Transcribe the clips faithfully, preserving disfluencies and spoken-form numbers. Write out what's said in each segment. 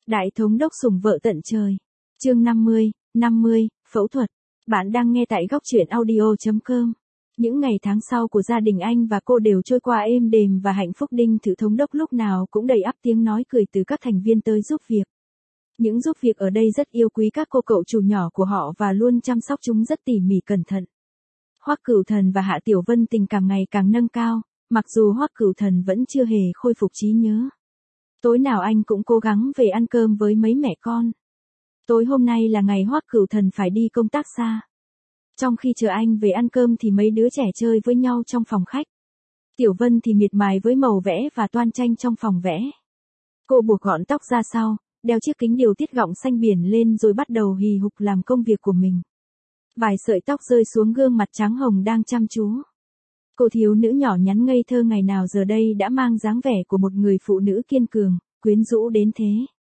Đại thống đốc sủng vợ tận trời. Chương năm mươi, năm mươi, phẫu thuật. Bạn đang nghe tại góc truyện audio chấm com. Những ngày tháng sau của gia đình anh và cô đều trôi qua êm đềm và hạnh phúc. Đinh Thự thống đốc lúc nào cũng đầy ắp tiếng nói cười từ các thành viên tới giúp việc. Những giúp việc ở đây rất yêu quý các cô cậu chủ nhỏ của họ và luôn chăm sóc chúng rất tỉ mỉ cẩn thận. Hoắc Cửu Thần và Hạ Tiểu Vân tình cảm ngày càng nâng cao, mặc dù Hoắc Cửu Thần vẫn chưa hề khôi phục trí nhớ. Tối nào anh cũng cố gắng về ăn cơm với mấy mẹ con. Tối hôm nay là ngày Hoắc Cửu Thần phải đi công tác xa. Trong khi chờ anh về ăn cơm thì mấy đứa trẻ chơi với nhau trong phòng khách. Tiểu Vân thì miệt mài với màu vẽ và toan tranh trong phòng vẽ. Cô buộc gọn tóc ra sau, đeo chiếc kính điều tiết gọng xanh biển lên rồi bắt đầu hì hục làm công việc của mình. Vài sợi tóc rơi xuống gương mặt trắng hồng đang chăm chú. Cô thiếu nữ nhỏ nhắn ngây thơ ngày nào giờ đây đã mang dáng vẻ của một người phụ nữ kiên cường, quyến rũ đến thế.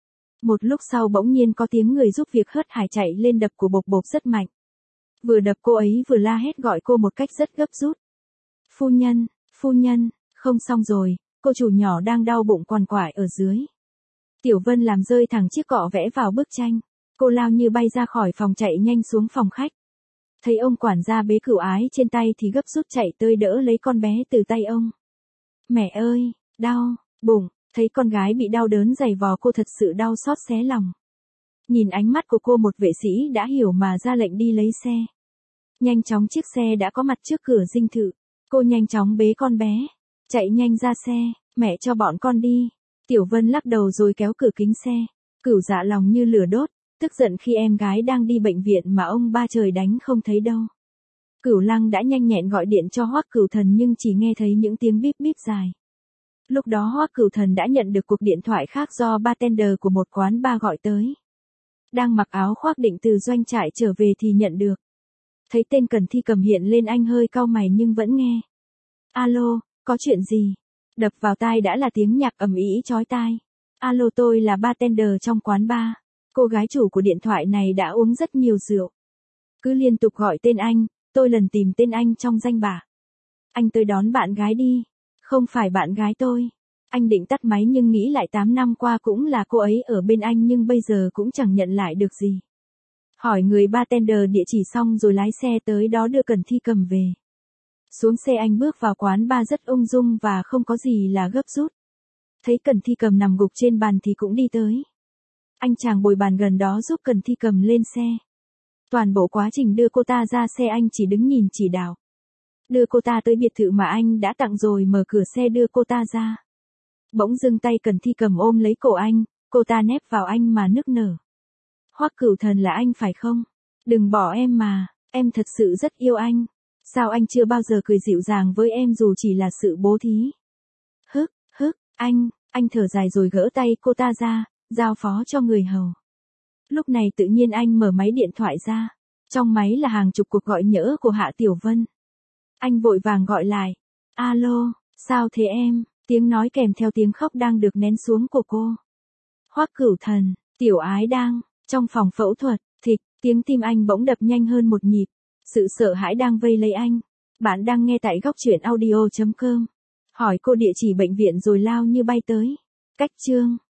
Một lúc sau bỗng nhiên có tiếng người giúp việc hớt hải chạy lên đập của bộc bộc rất mạnh. Vừa đập cô ấy vừa la hét gọi cô một cách rất gấp rút. Phu nhân, phu nhân, không xong rồi, cô chủ nhỏ đang đau bụng quằn quại ở dưới. Tiểu Vân làm rơi thẳng chiếc cọ vẽ vào bức tranh. Cô lao như bay ra khỏi phòng chạy nhanh xuống phòng khách. Thấy ông quản gia bế Cửu Ái trên tay thì gấp rút chạy tới đỡ lấy con bé từ tay ông. Mẹ ơi, đau, bụng, thấy con gái bị đau đớn giày vò cô thật sự đau xót xé lòng. Nhìn ánh mắt của cô một vệ sĩ đã hiểu mà ra lệnh đi lấy xe. Nhanh chóng chiếc xe đã có mặt trước cửa dinh thự. Cô nhanh chóng bế con bé. Chạy nhanh ra xe, mẹ cho bọn con đi. Tiểu Vân lắc đầu rồi kéo cửa kính xe. Cửu Dạ lòng như lửa đốt. Tức giận khi em gái đang đi bệnh viện mà ông ba trời đánh không thấy đâu. Cửu Lăng đã nhanh nhẹn gọi điện cho Hoắc Cửu Thần nhưng chỉ nghe thấy những tiếng bíp bíp dài. Lúc đó Hoắc Cửu Thần đã nhận được cuộc điện thoại khác do bartender của một quán bar gọi tới. Đang mặc áo khoác định từ doanh trại trở về thì nhận được. Thấy tên Cần Thi Cầm hiện lên anh hơi cau mày nhưng vẫn nghe. Alo, có chuyện gì? Đập vào tai đã là tiếng nhạc ầm ĩ chói tai. Alo, tôi là bartender trong quán bar. Cô gái chủ của điện thoại này đã uống rất nhiều rượu. Cứ liên tục gọi tên anh, tôi lần tìm tên anh trong danh bạ. Anh tới đón bạn gái đi. Không phải bạn gái tôi. Anh định tắt máy nhưng nghĩ lại tám năm qua cũng là cô ấy ở bên anh nhưng bây giờ cũng chẳng nhận lại được gì. Hỏi người bartender địa chỉ xong rồi lái xe tới đó đưa Cần Thi Cầm về. Xuống xe anh bước vào quán bar rất ung dung và không có gì là gấp rút. Thấy Cần Thi Cầm nằm gục trên bàn thì cũng đi tới. Anh chàng bồi bàn gần đó giúp Cần Thi Cầm lên xe. Toàn bộ quá trình đưa cô ta ra xe anh chỉ đứng nhìn chỉ đạo. Đưa cô ta tới biệt thự mà anh đã tặng rồi mở cửa xe đưa cô ta ra. Bỗng dưng tay Cần Thi Cầm ôm lấy cổ anh, cô ta nép vào anh mà nức nở. Hoắc Cửu Thần là anh phải không? Đừng bỏ em mà, em thật sự rất yêu anh. Sao anh chưa bao giờ cười dịu dàng với em dù chỉ là sự bố thí? Hức, hức, anh, anh thở dài rồi gỡ tay cô ta ra, giao phó cho người hầu. Lúc này tự nhiên anh mở máy điện thoại ra. Trong máy là hàng chục cuộc gọi nhỡ của Hạ Tiểu Vân. Anh vội vàng gọi lại. Alo, sao thế em? Tiếng nói kèm theo tiếng khóc đang được nén xuống của cô. Hoắc Cửu Thần, Tiểu Ái đang trong phòng phẫu thuật. Thịch, tiếng tim anh bỗng đập nhanh hơn một nhịp. Sự sợ hãi đang vây lấy anh. Bạn đang nghe tại góc truyện audio chấm com. Hỏi cô địa chỉ bệnh viện rồi lao như bay tới. Cách chương